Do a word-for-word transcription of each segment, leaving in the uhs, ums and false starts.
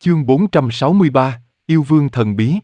Chương bốn trăm sáu mươi ba, Yêu Vương Thần Bí.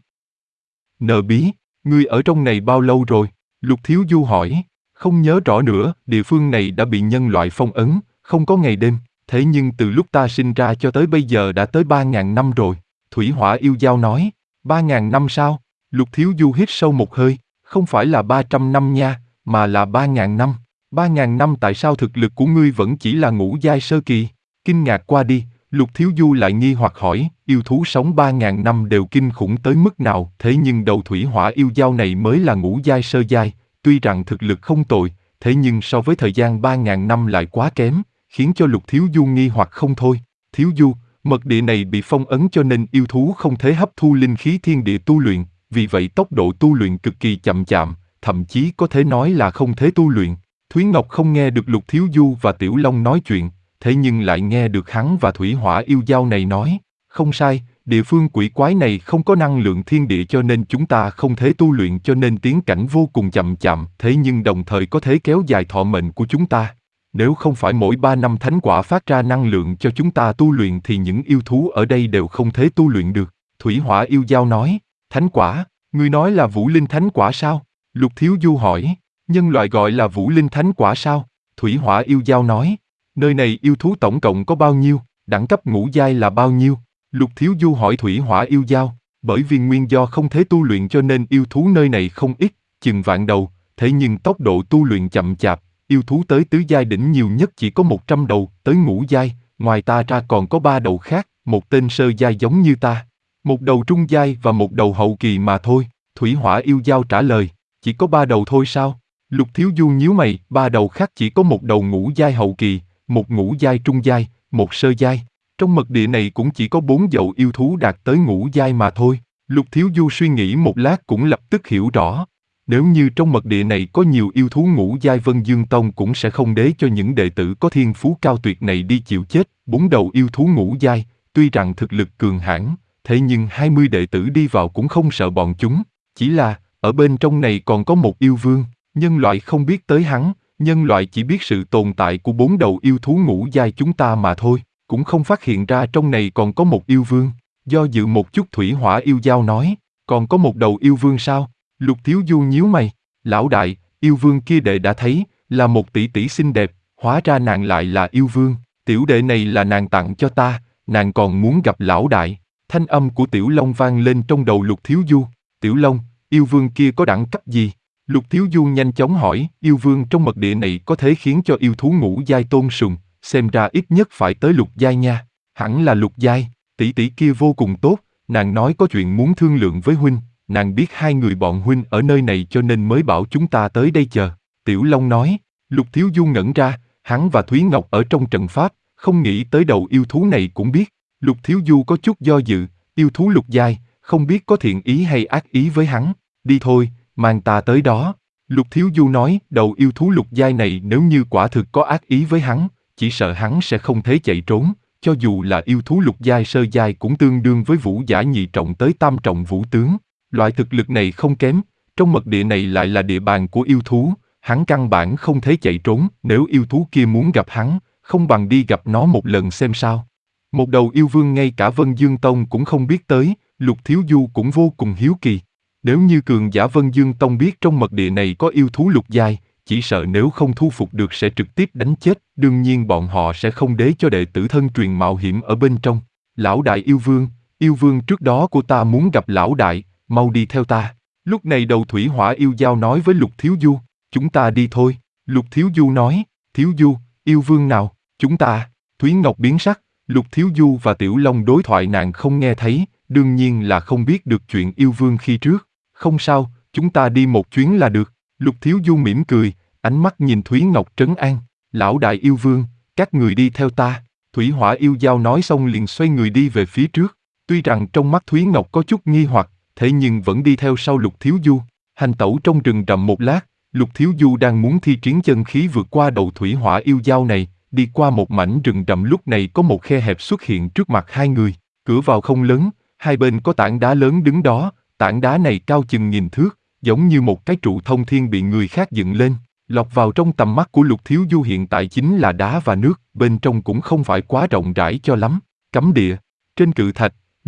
Nợ bí, ngươi ở trong này bao lâu rồi? Lục Thiếu Du hỏi, không nhớ rõ nữa, địa phương này đã bị nhân loại phong ấn, không có ngày đêm, thế nhưng từ lúc ta sinh ra cho tới bây giờ đã tới ba ngàn năm rồi. Thủy Hỏa Yêu Dao nói, ba ngàn năm sao? Lục Thiếu Du hít sâu một hơi, không phải là ba trăm năm nha, mà là ba ngàn năm. Ba ngàn năm tại sao thực lực của ngươi vẫn chỉ là ngũ giai sơ kỳ? Kinh ngạc qua đi, Lục Thiếu Du lại nghi hoặc hỏi, yêu thú sống ba ngàn năm đều kinh khủng tới mức nào, thế nhưng đầu Thủy Hỏa Yêu Dao này mới là ngũ giai sơ giai, tuy rằng thực lực không tồi, thế nhưng so với thời gian ba ngàn năm lại quá kém, khiến cho Lục Thiếu Du nghi hoặc không thôi. Thiếu Du, mật địa này bị phong ấn cho nên yêu thú không thể hấp thu linh khí thiên địa tu luyện, vì vậy tốc độ tu luyện cực kỳ chậm chạp, thậm chí có thể nói là không thể tu luyện. Thúy Ngọc không nghe được Lục Thiếu Du và Tiểu Long nói chuyện, thế nhưng lại nghe được hắn và Thủy Hỏa Yêu Dao này nói, không sai, địa phương quỷ quái này không có năng lượng thiên địa cho nên chúng ta không thể tu luyện cho nên tiến cảnh vô cùng chậm chậm, thế nhưng đồng thời có thể kéo dài thọ mệnh của chúng ta. Nếu không phải mỗi ba năm thánh quả phát ra năng lượng cho chúng ta tu luyện thì những yêu thú ở đây đều không thể tu luyện được. Thủy Hỏa Yêu Dao nói, thánh quả, ngươi nói là vũ linh thánh quả sao? Lục Thiếu Du hỏi, nhân loại gọi là vũ linh thánh quả sao? Thủy Hỏa Yêu Dao nói, nơi này yêu thú tổng cộng có bao nhiêu, đẳng cấp ngũ giai là bao nhiêu? Lục Thiếu Du hỏi Thủy Hỏa Yêu Dao, bởi vì nguyên do không thể tu luyện cho nên yêu thú nơi này không ít, chừng vạn đầu, thế nhưng tốc độ tu luyện chậm chạp, yêu thú tới tứ giai đỉnh nhiều nhất chỉ có một trăm đầu, tới ngũ giai, ngoài ta ra còn có ba đầu khác, một tên sơ giai giống như ta, một đầu trung giai và một đầu hậu kỳ mà thôi. Thủy Hỏa Yêu Dao trả lời, chỉ có ba đầu thôi sao? Lục Thiếu Du nhíu mày, ba đầu khác chỉ có một đầu ngũ giai hậu kỳ, một ngũ giai trung giai, một sơ giai. Trong mật địa này cũng chỉ có bốn dậu yêu thú đạt tới ngũ giai mà thôi. Lục Thiếu Du suy nghĩ một lát cũng lập tức hiểu rõ. Nếu như trong mật địa này có nhiều yêu thú ngũ giai, Vân Dương Tông cũng sẽ không để cho những đệ tử có thiên phú cao tuyệt này đi chịu chết. Bốn đầu yêu thú ngũ giai, tuy rằng thực lực cường hãn, thế nhưng hai mươi đệ tử đi vào cũng không sợ bọn chúng. Chỉ là, ở bên trong này còn có một yêu vương, nhân loại không biết tới hắn, nhân loại chỉ biết sự tồn tại của bốn đầu yêu thú ngũ giai chúng ta mà thôi, cũng không phát hiện ra trong này còn có một yêu vương. Do dự một chút Thủy Hỏa Yêu Dao nói, còn có một đầu yêu vương sao? Lục Thiếu Du nhíu mày, lão đại, yêu vương kia đệ đã thấy, là một tỷ tỷ xinh đẹp, hóa ra nàng lại là yêu vương, tiểu đệ này là nàng tặng cho ta, nàng còn muốn gặp lão đại. Thanh âm của Tiểu Long vang lên trong đầu Lục Thiếu Du, Tiểu Long, yêu vương kia có đẳng cấp gì? Lục Thiếu Du nhanh chóng hỏi, yêu vương trong mật địa này có thể khiến cho yêu thú ngũ giai tôn sùng, xem ra ít nhất phải tới lục giai nha. Hẳn là lục giai, tỷ tỷ kia vô cùng tốt, nàng nói có chuyện muốn thương lượng với huynh, nàng biết hai người bọn huynh ở nơi này cho nên mới bảo chúng ta tới đây chờ. Tiểu Long nói, Lục Thiếu Du ngẩn ra, hắn và Thúy Ngọc ở trong trận pháp, không nghĩ tới đầu yêu thú này cũng biết. Lục Thiếu Du có chút do dự, yêu thú lục giai, không biết có thiện ý hay ác ý với hắn, đi thôi, mang ta tới đó. Lục Thiếu Du nói, đầu yêu thú lục giai này nếu như quả thực có ác ý với hắn, chỉ sợ hắn sẽ không thể chạy trốn, cho dù là yêu thú lục giai sơ giai cũng tương đương với vũ giả nhị trọng tới tam trọng vũ tướng. Loại thực lực này không kém, trong mật địa này lại là địa bàn của yêu thú, hắn căn bản không thể chạy trốn, nếu yêu thú kia muốn gặp hắn, không bằng đi gặp nó một lần xem sao. Một đầu yêu vương ngay cả Vân Dương Tông cũng không biết tới, Lục Thiếu Du cũng vô cùng hiếu kỳ. Nếu như cường giả Vân Dương Tông biết trong mật địa này có yêu thú lục giai, chỉ sợ nếu không thu phục được sẽ trực tiếp đánh chết, đương nhiên bọn họ sẽ không để cho đệ tử thân truyền mạo hiểm ở bên trong. Lão đại yêu vương, yêu vương trước đó của ta muốn gặp lão đại, mau đi theo ta. Lúc này đầu Thủy Hỏa Yêu Dao nói với Lục Thiếu Du, chúng ta đi thôi. Lục Thiếu Du nói, Thiếu Du, yêu vương nào, chúng ta. Thúy Ngọc biến sắc, Lục Thiếu Du và Tiểu Long đối thoại nàng không nghe thấy, đương nhiên là không biết được chuyện yêu vương khi trước. Không sao, chúng ta đi một chuyến là được. Lục Thiếu Du mỉm cười, ánh mắt nhìn Thúy Ngọc trấn an. Lão đại yêu vương, các người đi theo ta. Thủy Hỏa Yêu Dao nói xong liền xoay người đi về phía trước. Tuy rằng trong mắt Thúy Ngọc có chút nghi hoặc, thế nhưng vẫn đi theo sau Lục Thiếu Du. Hành tẩu trong rừng rậm một lát, Lục Thiếu Du đang muốn thi triển chân khí vượt qua đầu Thủy Hỏa Yêu Dao này, đi qua một mảnh rừng rậm, lúc này có một khe hẹp xuất hiện trước mặt hai người. Cửa vào không lớn, hai bên có tảng đá lớn đứng đó, tảng đá này cao chừng nghìn thước, giống như một cái trụ thông thiên bị người khác dựng lên. Lọt vào trong tầm mắt của Lục Thiếu Du hiện tại chính là đá và nước, bên trong cũng không phải quá rộng rãi cho lắm. Cấm địa. Trên cự thạch,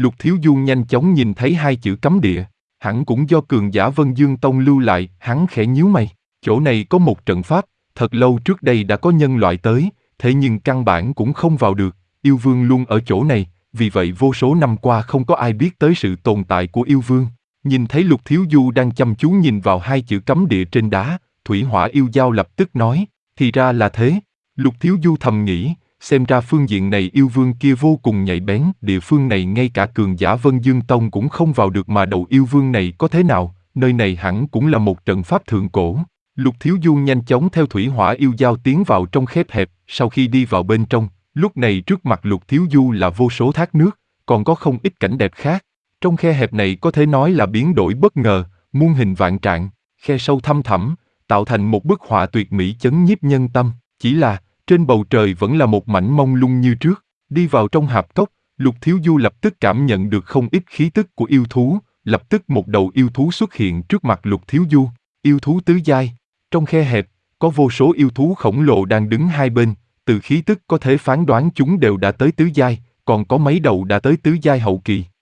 Lục Thiếu Du nhanh chóng nhìn thấy hai chữ cấm địa, hẳn cũng do cường giả Vân Dương Tông lưu lại, hắn khẽ nhíu mày. Chỗ này có một trận pháp, thật lâu trước đây đã có nhân loại tới, thế nhưng căn bản cũng không vào được, yêu vương luôn ở chỗ này, vì vậy vô số năm qua không có ai biết tới sự tồn tại của yêu vương. Nhìn thấy Lục Thiếu Du đang chăm chú nhìn vào hai chữ cấm địa trên đá, Thủy Hỏa yêu dao lập tức nói, thì ra là thế. Lục Thiếu Du thầm nghĩ, xem ra phương diện này yêu vương kia vô cùng nhạy bén, địa phương này ngay cả cường giả Vân Dương Tông cũng không vào được mà đầu yêu vương này có thế nào, nơi này hẳn cũng là một trận pháp thượng cổ. Lục Thiếu Du nhanh chóng theo Thủy Hỏa yêu dao tiến vào trong khép hẹp, sau khi đi vào bên trong, lúc này trước mặt Lục Thiếu Du là vô số thác nước, còn có không ít cảnh đẹp khác. Trong khe hẹp này có thể nói là biến đổi bất ngờ, muôn hình vạn trạng, khe sâu thăm thẳm, tạo thành một bức họa tuyệt mỹ chấn nhiếp nhân tâm, chỉ là, trên bầu trời vẫn là một mảnh mông lung như trước. Đi vào trong hạp cốc, Lục Thiếu Du lập tức cảm nhận được không ít khí tức của yêu thú, lập tức một đầu yêu thú xuất hiện trước mặt Lục Thiếu Du, yêu thú tứ giai. Trong khe hẹp, có vô số yêu thú khổng lồ đang đứng hai bên, từ khí tức có thể phán đoán chúng đều đã tới tứ giai, còn có mấy đầu đã tới tứ giai hậu kỳ.